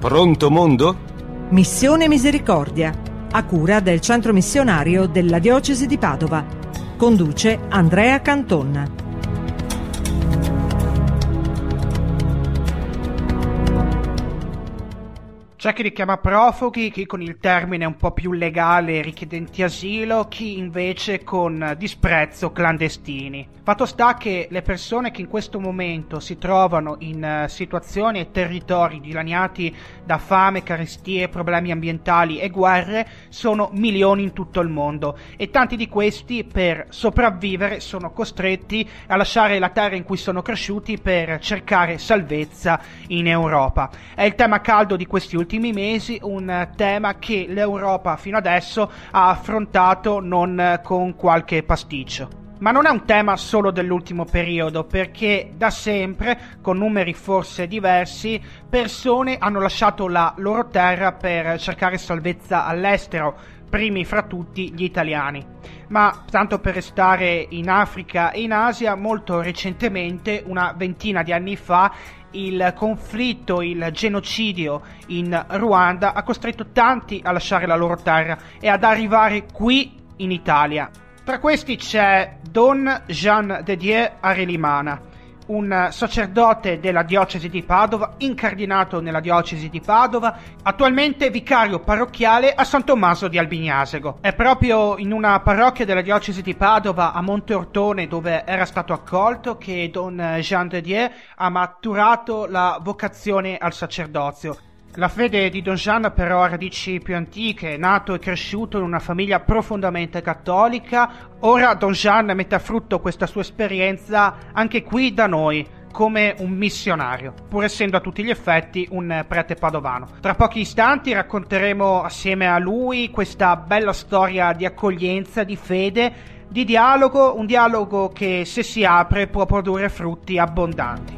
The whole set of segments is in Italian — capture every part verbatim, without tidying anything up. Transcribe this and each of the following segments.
Pronto mondo? Missione Misericordia, a cura del Centro Missionario della Diocesi di Padova. Conduce Andrea Canton. C'è chi li chiama profughi, chi con il termine un po' più legale richiedenti asilo, chi invece con disprezzo clandestini. Fatto sta che le persone che in questo momento si trovano in situazioni e territori dilaniati da fame, carestie, problemi ambientali e guerre sono milioni in tutto il mondo e tanti di questi per sopravvivere sono costretti a lasciare la terra in cui sono cresciuti per cercare salvezza in Europa. È il tema caldo di questi ultimi mesi, un tema che l'Europa fino adesso ha affrontato non con qualche pasticcio. Ma non è un tema solo dell'ultimo periodo, perché da sempre, con numeri forse diversi, persone hanno lasciato la loro terra per cercare salvezza all'estero, primi fra tutti gli italiani. Ma tanto per restare in Africa e in Asia, molto recentemente, una ventina di anni fa, il conflitto, il genocidio in Ruanda ha costretto tanti a lasciare la loro terra e ad arrivare qui in Italia. Tra questi c'è Don Jean de Dieu Arelimana, un sacerdote della diocesi di Padova, incardinato nella diocesi di Padova, attualmente vicario parrocchiale a San Tommaso di Albignasego. È proprio in una parrocchia della diocesi di Padova, a Monte Ortone, dove era stato accolto, che Don Jean de Dieu ha maturato la vocazione al sacerdozio. La fede di Don Jean però ha radici più antiche, è nato e cresciuto in una famiglia profondamente cattolica. Ora Don Jean mette a frutto questa sua esperienza anche qui da noi, come un missionario, pur essendo a tutti gli effetti un prete padovano. Tra pochi istanti racconteremo assieme a lui questa bella storia di accoglienza, di fede, di dialogo, un dialogo che se si apre può produrre frutti abbondanti.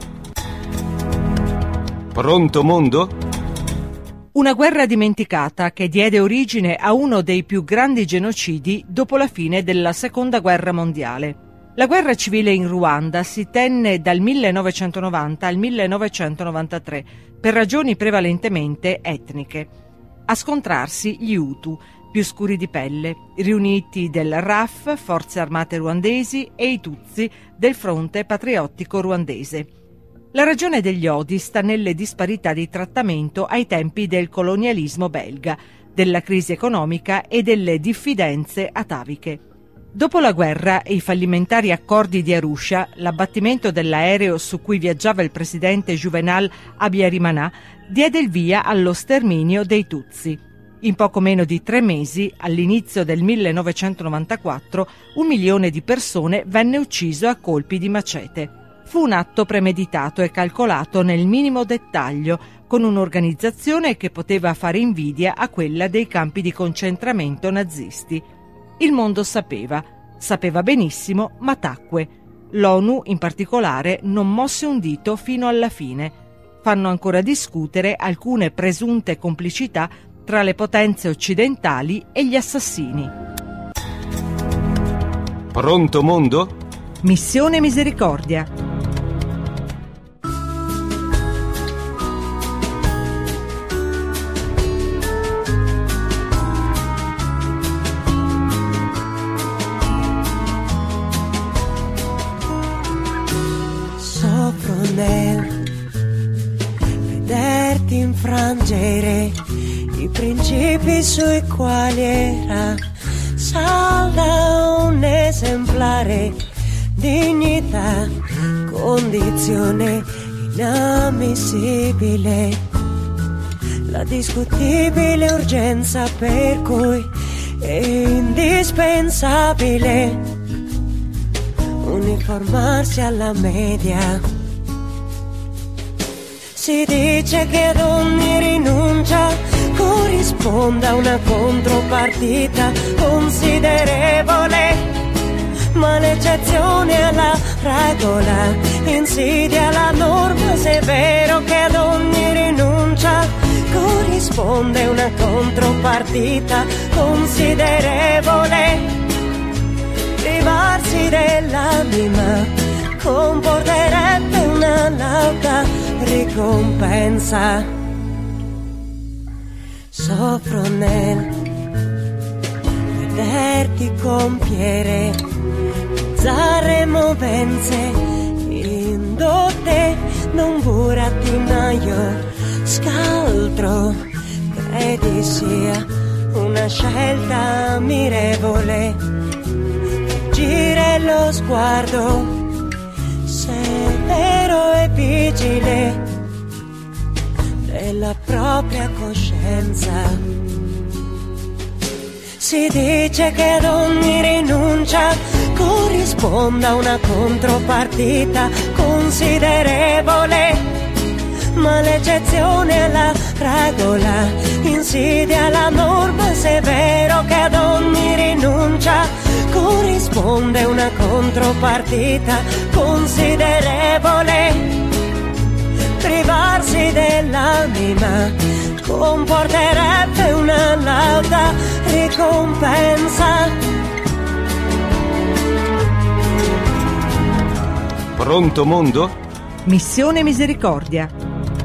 Pronto mondo? Una guerra dimenticata che diede origine a uno dei più grandi genocidi dopo la fine della Seconda Guerra Mondiale. La guerra civile in Ruanda si tenne dal millenovecentonovanta al millenovecentonovantatré per ragioni prevalentemente etniche. A scontrarsi gli Hutu, più scuri di pelle, riuniti del R A F, Forze Armate Ruandesi, e i Tutsi del Fronte Patriottico Ruandese. La ragione degli odi sta nelle disparità di trattamento ai tempi del colonialismo belga, della crisi economica e delle diffidenze ataviche. Dopo la guerra e i fallimentari accordi di Arusha, l'abbattimento dell'aereo su cui viaggiava il presidente Juvenal Habyarimana diede il via allo sterminio dei Tutsi. In poco meno di tre mesi, all'inizio del millenovecentonovantaquattro, un milione di persone venne ucciso a colpi di macete. Fu un atto premeditato e calcolato nel minimo dettaglio, con un'organizzazione che poteva fare invidia a quella dei campi di concentramento nazisti. Il mondo sapeva, sapeva benissimo, ma tacque. L'ONU, in particolare, non mosse un dito fino alla fine. Fanno ancora discutere alcune presunte complicità tra le potenze occidentali e gli assassini. Pronto mondo? Missione Misericordia. Vederti infrangere i principi sui quali era salda un esemplare, dignità, condizione inammissibile, la discutibile urgenza per cui è indispensabile uniformarsi alla media. Si dice che ad ogni rinuncia corrisponda una contropartita considerevole, ma l'eccezione alla regola insidia la norma, se è vero che ad ogni rinuncia corrisponde una contropartita considerevole. Privarsi dell'anima comporterebbe una lauta ricompensa. soffro nel vederti compiere bizzarre movenze indotte da un burattinaio scaltro. Credi sia una scelta ammirevole fuggire lo sguardo severo e vigile della propria coscienza. Si dice che ad ogni rinuncia corrisponda una contropartita considerevole, ma l'eccezione alla regola insidia la norma, se è vero che ad ogni rinuncia corrisponde una contropartita considerevole. Privarsi dell'anima comporterebbe una lauta ricompensa. Pronto mondo? Missione Misericordia.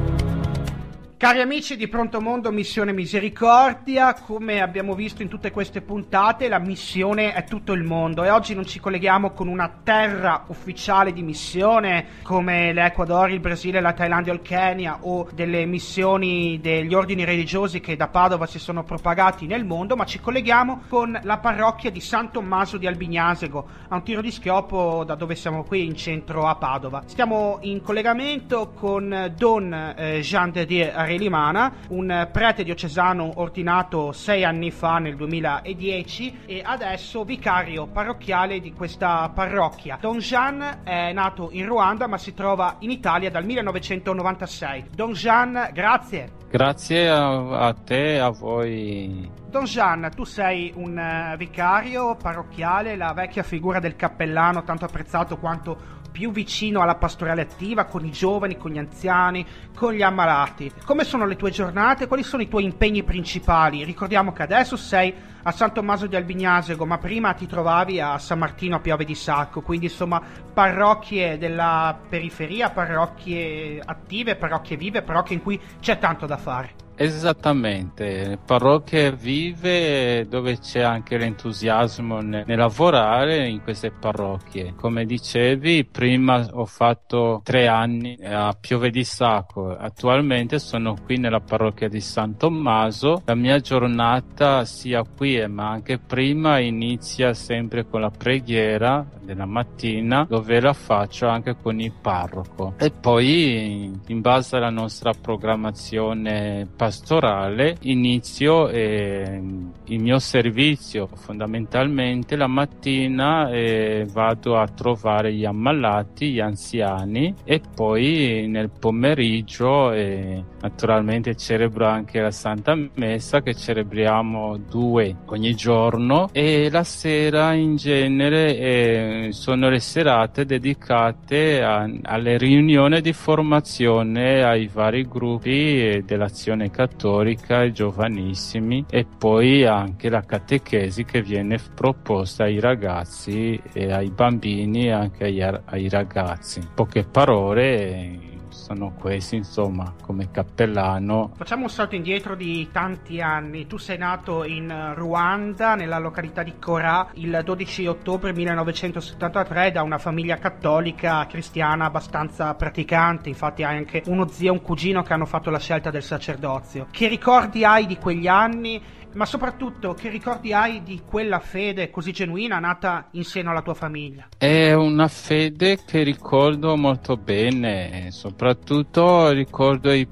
Cari amici di Pronto Mondo, Missione Misericordia, come abbiamo visto in tutte queste puntate, la missione è tutto il mondo e oggi non ci colleghiamo con una terra ufficiale di missione come l'Ecuador, il Brasile, la Thailandia o il Kenya, o delle missioni degli ordini religiosi che da Padova si sono propagati nel mondo, ma ci colleghiamo con la parrocchia di San Tommaso di Albignasego, a un tiro di schioppo da dove siamo qui in centro a Padova. Stiamo in collegamento con Don eh, Jean de Dieu Arelimana, un prete diocesano ordinato sei anni fa, nel duemiladieci, e adesso vicario parrocchiale di questa parrocchia. Don Jean è nato in Ruanda ma si trova in Italia dal millenovecentonovantasei. Don Jean, grazie. Grazie a, a te e a voi. Don Jean, tu sei un uh, vicario parrocchiale, la vecchia figura del cappellano, tanto apprezzato quanto più vicino alla pastorale attiva, con i giovani, con gli anziani, con gli ammalati. Come sono le tue giornate? Quali sono i tuoi impegni principali? Ricordiamo che adesso sei a San Tommaso di Albignasego, ma prima ti trovavi a San Martino a Piave di Sacco, quindi insomma parrocchie della periferia, parrocchie attive, parrocchie vive, parrocchie in cui c'è tanto da fare. Esattamente, parrocchie vive dove c'è anche l'entusiasmo nel, nel lavorare in queste parrocchie. Come dicevi, prima ho fatto tre anni a Piove di Sacco, attualmente sono qui nella parrocchia di San Tommaso. La mia giornata sia qui ma anche prima inizia sempre con la preghiera della mattina, dove la faccio anche con il parroco, e poi in base alla nostra programmazione pastorale inizio eh, il mio servizio fondamentalmente la mattina, e vado a trovare gli ammalati, gli anziani, e poi nel pomeriggio eh, naturalmente celebro anche la Santa Messa, che celebriamo due ogni giorno, e la sera in genere eh, sono le serate dedicate a, alle riunioni di formazione ai vari gruppi eh, dell'Azione Cattolica, i giovanissimi, e poi anche la catechesi che viene proposta ai ragazzi e ai bambini e anche ai, ai ragazzi. Poche parole sono questi, insomma, come cappellano. Facciamo un salto indietro di tanti anni. Tu sei nato in Ruanda, nella località di Korah, il dodici ottobre millenovecentosettantatré, da una famiglia cattolica cristiana abbastanza praticante. Infatti hai anche uno zio e un cugino che hanno fatto la scelta del sacerdozio. Che ricordi hai di quegli anni? Ma soprattutto, che ricordi hai di quella fede così genuina nata in seno alla tua famiglia? È una fede che ricordo molto bene, soprattutto ricordo i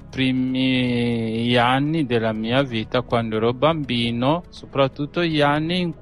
primi anni della mia vita quando ero bambino, soprattutto gli anni in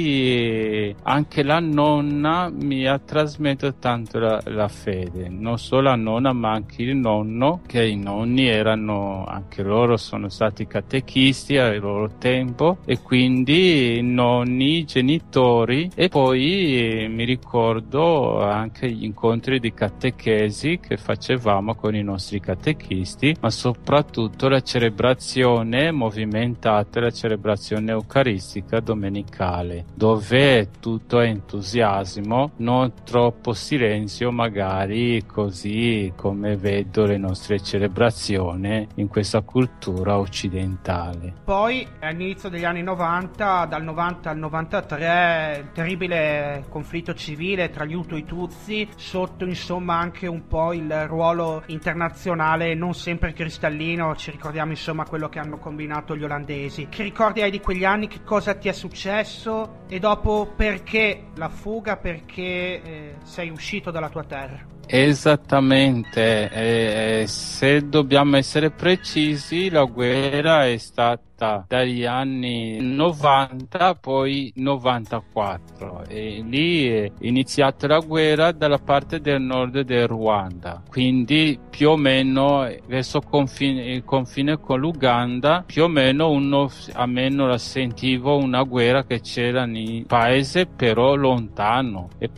cui anche la nonna mi ha trasmesso tanto la, la fede, non solo la nonna ma anche il nonno, che i nonni erano, anche loro sono stati catechisti al loro tempo, e quindi nonni, genitori, e poi mi ricordo anche gli incontri di catechesi che facevamo con i nostri catechisti, ma soprattutto la celebrazione movimentata, la celebrazione eucaristica domenicale, dove tutto è entusiasmo, non troppo silenzio magari, così come vedo le nostre celebrazioni in questa cultura occidentale. Poi all'inizio degli anni novanta, dal novanta al novantatré, il terribile conflitto civile tra gli Hutu e i Tutsi, sotto insomma anche un po' il ruolo internazionale non sempre cristallino. Ci ricordiamo insomma quello che hanno combinato gli olandesi. Che ricordi hai di quegli anni? Che cosa ti è successo? E dopo perché la fuga? Perché eh, sei uscito dalla tua terra? Esattamente, e, e se dobbiamo essere precisi, la guerra è stata dagli anni novanta poi novantaquattro, e lì è iniziata la guerra dalla parte del nord del Ruanda, quindi più o meno verso confine, il confine con l'Uganda, più o meno uno almeno la sentivo una guerra che c'era nel paese però lontano, e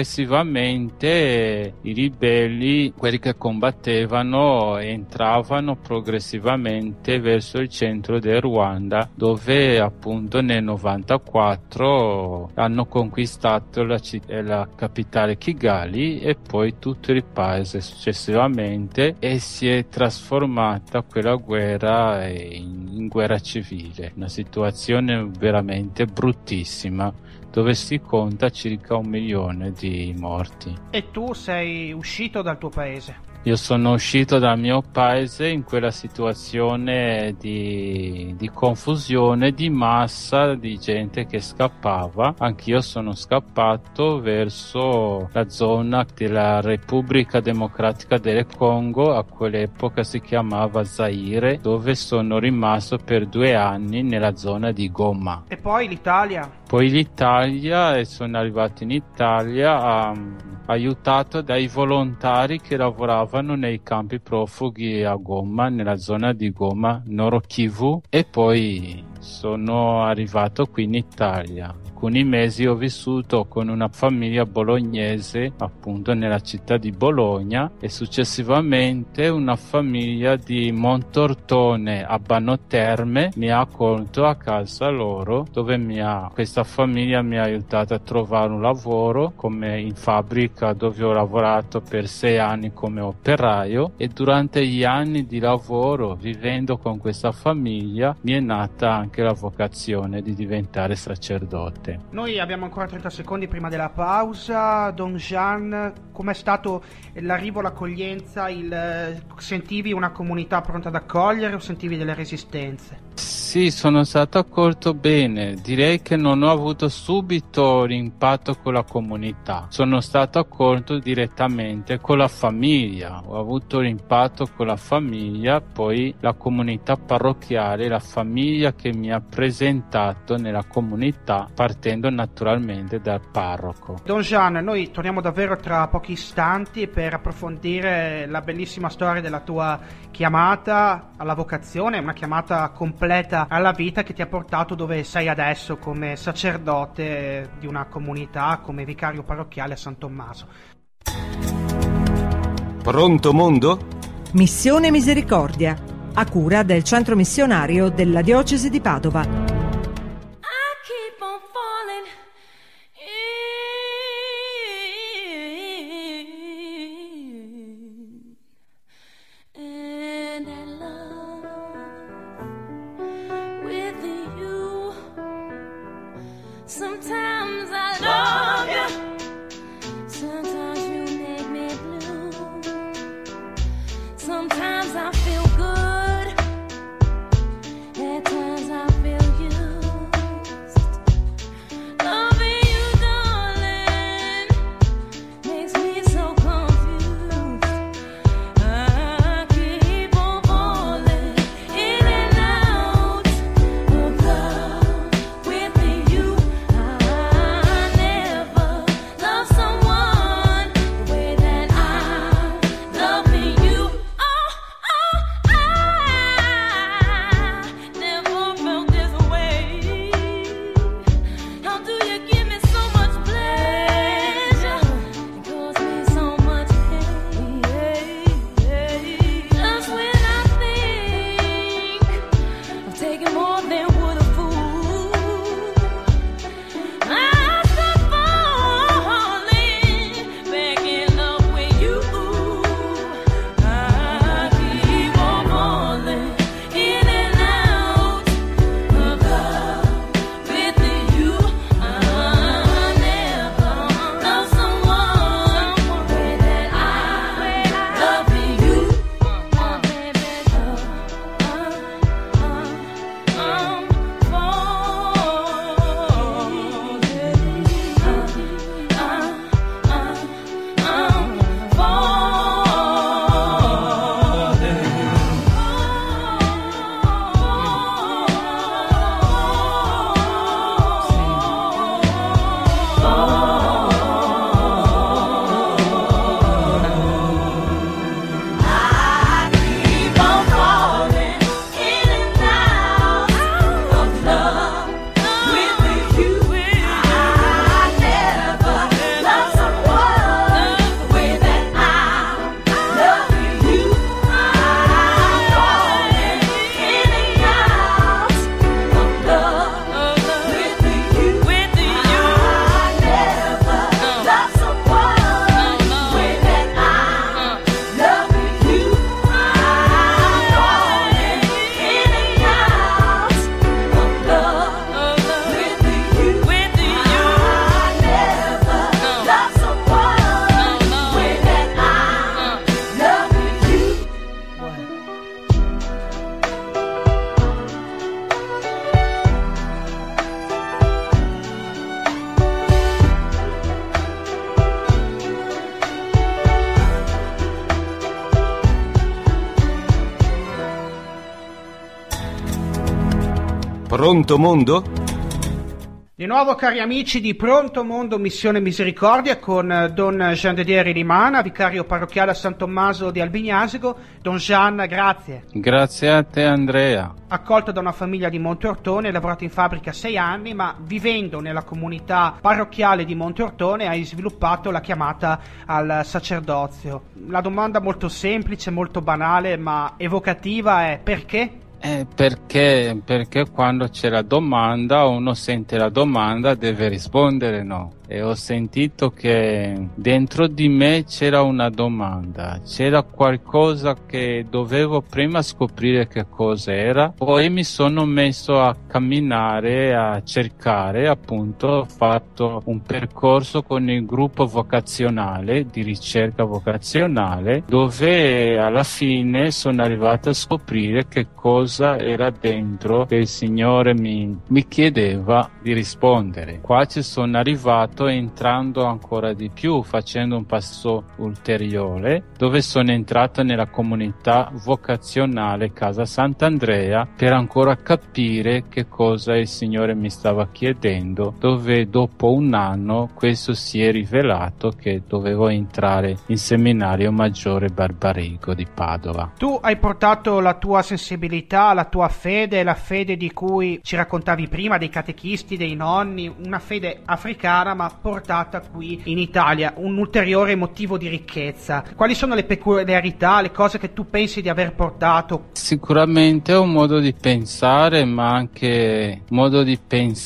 progressivamente i ribelli, quelli che combattevano, entravano progressivamente verso il centro del Ruanda, dove appunto nel novantaquattro hanno conquistato la, citt- la capitale Kigali e poi tutto il paese successivamente, e si è trasformata quella guerra in, in guerra civile, una situazione veramente bruttissima, dove si conta circa un milione di morti. E tu sei uscito dal tuo paese? Io sono uscito dal mio paese in quella situazione di, di confusione, di massa, di gente che scappava. Anch'io sono scappato verso la zona della Repubblica Democratica del Congo, a quell'epoca si chiamava Zaire, dove sono rimasto per due anni nella zona di Goma. E poi l'Italia? Poi l'Italia, e sono arrivato in Italia um, aiutato dai volontari che lavoravano nei campi profughi a Goma, nella zona di Goma, Nord Kivu, e poi sono arrivato qui in Italia. Alcuni mesi ho vissuto con una famiglia bolognese appunto nella città di Bologna, e successivamente una famiglia di Montortone a Banno Terme mi ha accolto a casa loro, dove mi ha, questa famiglia mi ha aiutato a trovare un lavoro come in fabbrica, dove ho lavorato per sei anni come operaio, e durante gli anni di lavoro vivendo con questa famiglia mi è nata anche la vocazione di diventare sacerdote. Noi abbiamo ancora trenta secondi prima della pausa. Don Jean, com'è stato l'arrivo, l'accoglienza? Il, sentivi una comunità pronta ad accogliere o sentivi delle resistenze? Sì, sono stato accolto bene. Direi che non ho avuto subito l'impatto con la comunità. Sono stato accolto direttamente con la famiglia. Ho avuto l'impatto con la famiglia, poi la comunità parrocchiale, la famiglia che mi ha presentato nella comunità, partendo naturalmente dal parroco. Don Jean, noi torniamo davvero tra pochi istanti per approfondire la bellissima storia della tua chiamata alla vocazione, una chiamata completa alla vita che ti ha portato dove sei adesso come sacerdote di una comunità, come vicario parrocchiale a San Tommaso. Pronto mondo? Missione Misericordia, a cura del centro missionario della diocesi di Padova. Sometimes I love you, sometimes you make me blue, sometimes I feel good, at times I feel you. Pronto mondo? Di nuovo cari amici di Pronto Mondo Missione Misericordia con Don Jean de Dier Rimana, vicario parrocchiale a San Tommaso di Albignasico. Don Jean, grazie. Grazie a te Andrea. Accolto da una famiglia di Monte Ortone, hai lavorato in fabbrica sei anni, ma vivendo nella comunità parrocchiale di Monte Ortone hai sviluppato la chiamata al sacerdozio. La domanda molto semplice, molto banale, ma evocativa è: perché? Eh, perché, perché quando c'è la domanda, uno sente la domanda, deve rispondere no. E ho sentito che dentro di me c'era una domanda, c'era qualcosa che dovevo prima scoprire che cosa era, poi mi sono messo a camminare, a cercare, appunto ho fatto un percorso con il gruppo vocazionale, di ricerca vocazionale, dove alla fine sono arrivato a scoprire che cosa era dentro che il Signore mi, mi chiedeva di rispondere. Qua ci sono arrivato entrando ancora di più, facendo un passo ulteriore, dove sono entrato nella comunità vocazionale Casa Sant'Andrea per ancora capire che cosa il Signore mi stava chiedendo, dove dopo un anno questo si è rivelato che dovevo entrare in seminario maggiore Barbarigo di Padova. Tu hai portato la tua sensibilità, la tua fede, la fede di cui ci raccontavi prima, dei catechisti, dei nonni, una fede africana ma portata qui in Italia, un ulteriore motivo di ricchezza. Quali sono le peculiarità, le cose che tu pensi di aver portato? Sicuramente è un modo di pensare, ma anche modo di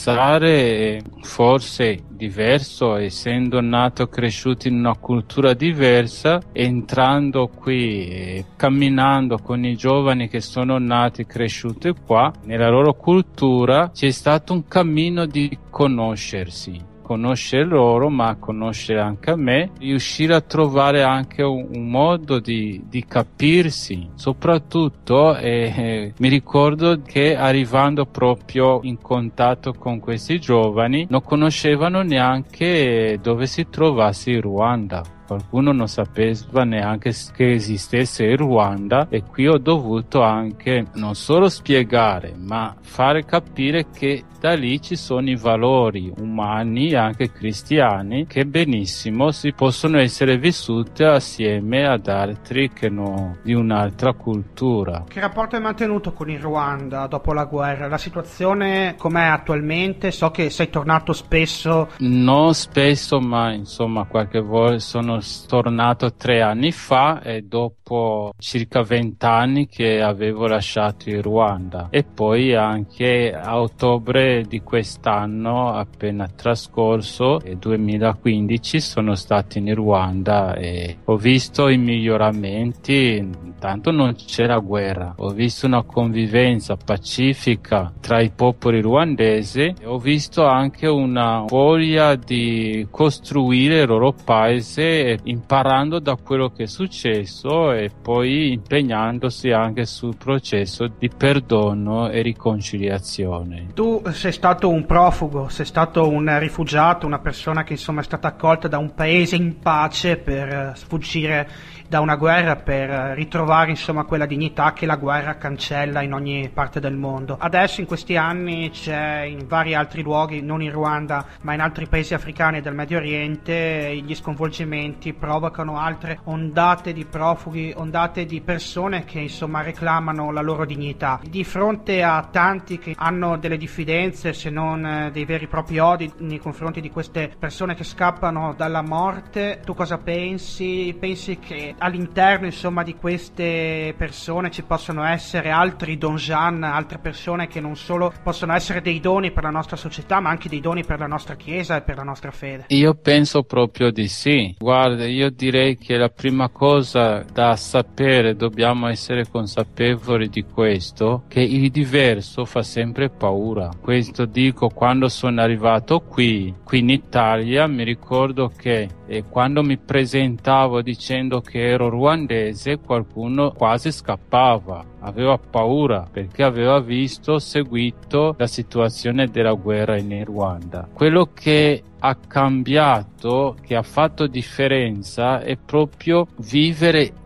pensare forse diverso, essendo nato e cresciuto in una cultura diversa, entrando qui e camminando con i giovani che sono nati e cresciuti qua, nella loro cultura c'è stato un cammino di conoscersi. Conoscere loro, ma conoscere anche a me, riuscire a trovare anche un, un modo di, di capirsi. Soprattutto eh, eh, mi ricordo che arrivando proprio in contatto con questi giovani non conoscevano neanche dove si trovasse il Ruanda. Qualcuno non sapeva neanche che esistesse il Ruanda, e qui ho dovuto anche non solo spiegare, ma fare capire che da lì ci sono i valori umani, anche cristiani, che benissimo si possono essere vissuti assieme ad altri che no, di un'altra cultura. Che rapporto hai mantenuto con il Ruanda dopo la guerra? La situazione com'è attualmente? So che sei tornato spesso. Non spesso, ma insomma qualche volta sono tornato tre anni fa, e dopo circa vent'anni che avevo lasciato il Ruanda, e poi anche a ottobre di quest'anno appena trascorso, duemilaquindici, sono stato in Ruanda e ho visto i miglioramenti. Intanto non c'era guerra, ho visto una convivenza pacifica tra i popoli ruandesi, e ho visto anche una voglia di costruire il loro paese, imparando da quello che è successo e poi impegnandosi anche sul processo di perdono e riconciliazione. Tu sei stato un profugo, sei stato un rifugiato, una persona che insomma è stata accolta da un paese in pace per sfuggire da una guerra, per ritrovare insomma quella dignità che la guerra cancella in ogni parte del mondo. Adesso in questi anni c'è in vari altri luoghi, non in Ruanda ma in altri paesi africani e del Medio Oriente, gli sconvolgimenti provocano altre ondate di profughi, ondate di persone che insomma reclamano la loro dignità. Di fronte a tanti che hanno delle diffidenze, se non dei veri e propri odi nei confronti di queste persone che scappano dalla morte, tu cosa pensi? Pensi che all'interno insomma di queste persone ci possono essere altri Don Jean, altre persone che non solo possono essere dei doni per la nostra società, ma anche dei doni per la nostra Chiesa e per la nostra fede? Io penso proprio di sì. Guarda, io direi che la prima cosa da sapere, dobbiamo essere consapevoli di questo, che il diverso fa sempre paura. Questo dico, quando sono arrivato qui, qui in Italia, mi ricordo che eh, quando mi presentavo dicendo che ero ruandese, qualcuno quasi scappava, aveva paura perché aveva visto, seguito la situazione della guerra in Ruanda. Quello che ha cambiato, che ha fatto differenza, è proprio vivere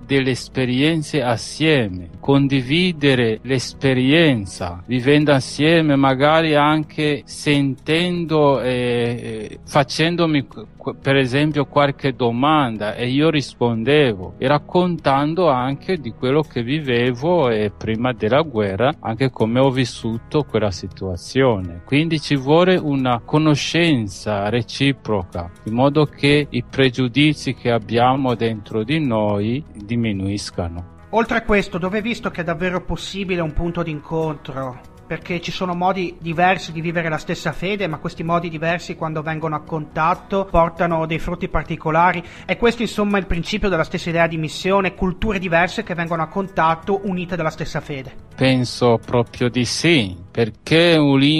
delle esperienze assieme, condividere l'esperienza, vivendo assieme, magari anche sentendo e facendomi per esempio qualche domanda e io rispondevo e raccontando anche di quello che vivevo e prima della guerra, anche come ho vissuto quella situazione. Quindi ci vuole una conoscenza reciproca, in modo che i pregiudizi che abbiamo dentro di noi diminuiscano. Oltre a questo, dove è visto che è davvero possibile un punto d'incontro? Perché ci sono modi diversi di vivere la stessa fede, ma questi modi diversi, quando vengono a contatto, portano dei frutti particolari. E questo insomma è il principio della stessa idea di missione, culture diverse che vengono a contatto unite dalla stessa fede. Penso proprio di sì, perché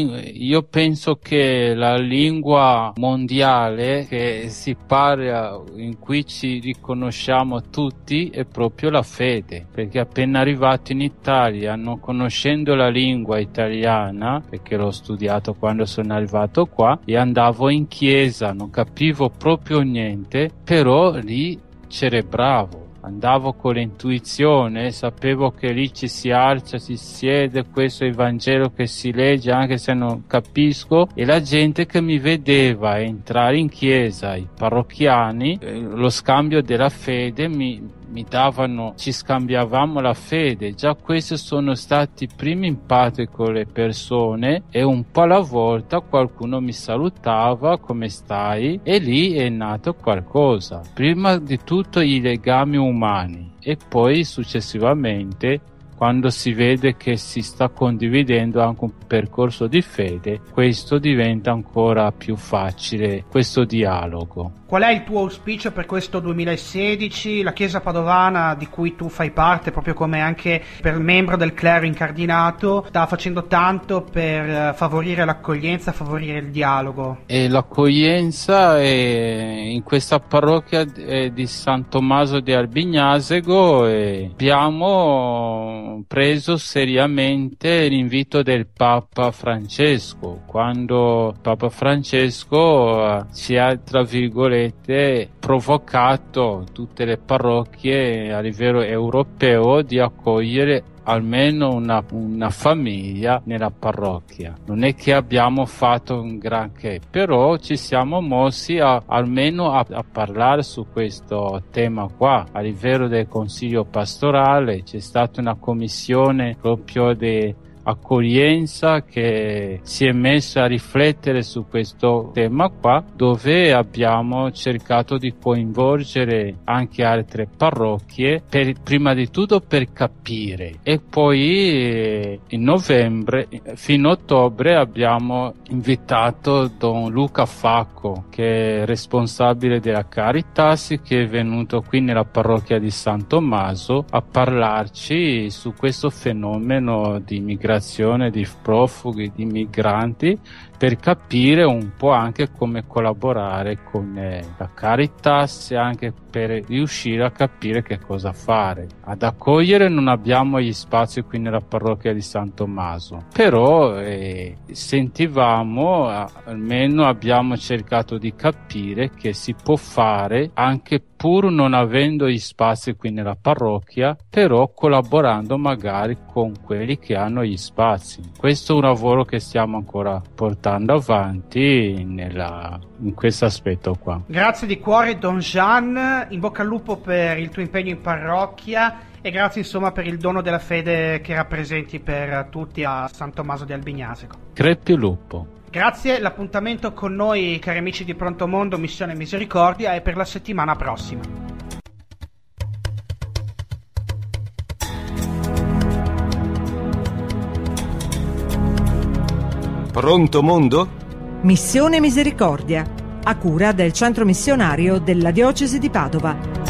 io penso che la lingua mondiale che si parla, in cui ci riconosciamo tutti, è proprio la fede, perché appena arrivato in Italia, non conoscendo la lingua italiana, perché l'ho studiato quando sono arrivato qua, e andavo in chiesa, non capivo proprio niente, però lì cerebravo. Andavo con l'intuizione, sapevo che lì ci si alza, si siede, questo è il Vangelo che si legge anche se non capisco, e la gente che mi vedeva entrare in chiesa, i parrocchiani, eh, lo scambio della fede mi mi davano, ci scambiavamo la fede. Già questi sono stati i primi impatti con le persone, e un po' alla volta qualcuno mi salutava, come stai? E lì è nato qualcosa. Prima di tutto i legami umani e poi successivamente, quando si vede che si sta condividendo anche un percorso di fede, questo diventa ancora più facile, questo dialogo. Qual è il tuo auspicio per questo duemilasedici? La Chiesa Padovana, di cui tu fai parte, proprio come anche per membro del clero incardinato, sta facendo tanto per favorire l'accoglienza, favorire il dialogo. E l'accoglienza è in questa parrocchia di San Tommaso di Albignasego, e abbiamo preso seriamente l'invito del Papa Francesco, quando Papa Francesco ci ha, tra virgolette, provocato tutte le parrocchie a livello europeo di accogliere almeno una, una famiglia nella parrocchia. Non è che abbiamo fatto un granché, però ci siamo mossi a, almeno a, a parlare su questo tema qua. A livello del consiglio pastorale c'è stata una commissione proprio di accoglienza che si è messa a riflettere su questo tema qua, dove abbiamo cercato di coinvolgere anche altre parrocchie, per, prima di tutto per capire, e poi eh, in novembre fino a ottobre abbiamo invitato Don Luca Facco, che è responsabile della Caritas, che è venuto qui nella parrocchia di San Tommaso a parlarci su questo fenomeno di migrazione, di profughi, di migranti, per capire un po' anche come collaborare con eh, la Caritas, e anche per riuscire a capire che cosa fare. Ad accogliere non abbiamo gli spazi qui nella parrocchia di San Tommaso, però eh, sentivamo, almeno abbiamo cercato di capire che si può fare anche pur non avendo gli spazi qui nella parrocchia, però collaborando magari con quelli che hanno gli spazi. Questo è un lavoro che stiamo ancora portando avanti nella, in questo aspetto qua. Grazie di cuore Don Jean, in bocca al lupo per il tuo impegno in parrocchia, e grazie insomma per il dono della fede che rappresenti per tutti a San Tommaso di Albignasego. Crepi lupo. Grazie, l'appuntamento con noi, cari amici di Pronto Mondo, Missione Misericordia, è per la settimana prossima. Pronto Mondo? Missione Misericordia, a cura del Centro Missionario della Diocesi di Padova.